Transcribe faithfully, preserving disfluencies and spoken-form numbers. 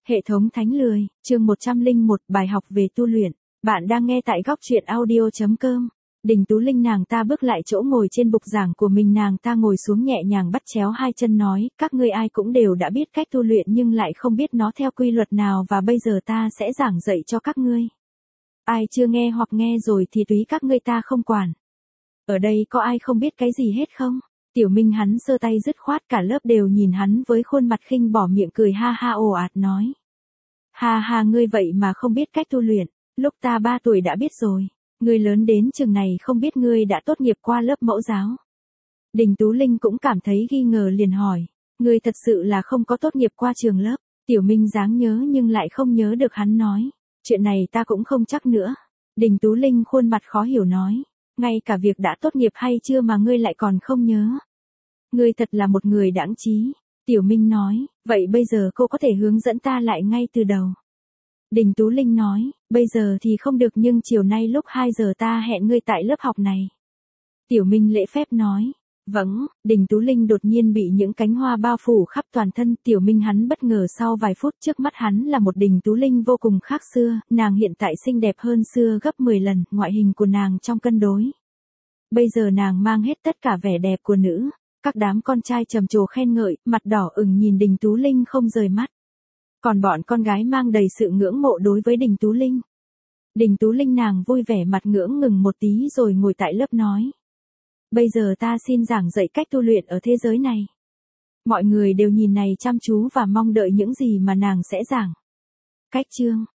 Hệ thống Thánh Lười, chương một trăm lẻ một, bài học về tu luyện. Bạn đang nghe tại góc truyện audio chấm com. Đình Tú Linh nàng ta bước lại chỗ ngồi trên bục giảng của mình, nàng ta ngồi xuống nhẹ nhàng bắt chéo hai chân nói, các ngươi ai cũng đều đã biết cách tu luyện nhưng lại không biết nó theo quy luật nào, và bây giờ ta sẽ giảng dạy cho các ngươi. Ai chưa nghe hoặc nghe rồi thì tùy các ngươi, ta không quản. Ở đây có ai không biết cái gì hết không? Tiểu Minh hắn giơ tay dứt khoát, cả lớp đều nhìn hắn với khuôn mặt khinh bỏ, miệng cười ha ha ồ ạt nói. Ha ha, ngươi vậy mà không biết cách tu luyện, lúc ta ba tuổi đã biết rồi. Ngươi lớn đến chừng này không biết ngươi đã tốt nghiệp qua lớp mẫu giáo. Đình Tú Linh cũng cảm thấy nghi ngờ, liền hỏi, ngươi thật sự là không có tốt nghiệp qua trường lớp? Tiểu Minh dáng nhớ nhưng lại không nhớ được, hắn nói, chuyện này ta cũng không chắc nữa. Đình Tú Linh khuôn mặt khó hiểu nói, ngay cả việc đã tốt nghiệp hay chưa mà ngươi lại còn không nhớ. Ngươi thật là một người đãng trí. Tiểu Minh nói, vậy bây giờ cô có thể hướng dẫn ta lại ngay từ đầu. Đình Tú Linh nói, bây giờ thì không được, nhưng chiều nay lúc hai giờ ta hẹn ngươi tại lớp học này. Tiểu Minh lễ phép nói, vâng. Đình Tú Linh đột nhiên bị những cánh hoa bao phủ khắp toàn thân. Tiểu Minh hắn bất ngờ, sau vài phút trước mắt hắn là một Đình Tú Linh vô cùng khác xưa, nàng hiện tại xinh đẹp hơn xưa gấp mười lần, ngoại hình của nàng trong cân đối. Bây giờ nàng mang hết tất cả vẻ đẹp của nữ. Các đám con trai trầm trồ khen ngợi, mặt đỏ ửng nhìn Đình Tú Linh không rời mắt. Còn bọn con gái mang đầy sự ngưỡng mộ đối với Đình Tú Linh. Đình Tú Linh nàng vui vẻ, mặt ngưỡng ngừng một tí rồi ngồi tại lớp nói. Bây giờ ta xin giảng dạy cách tu luyện ở thế giới này. Mọi người đều nhìn này chăm chú và mong đợi những gì mà nàng sẽ giảng. Cách chương,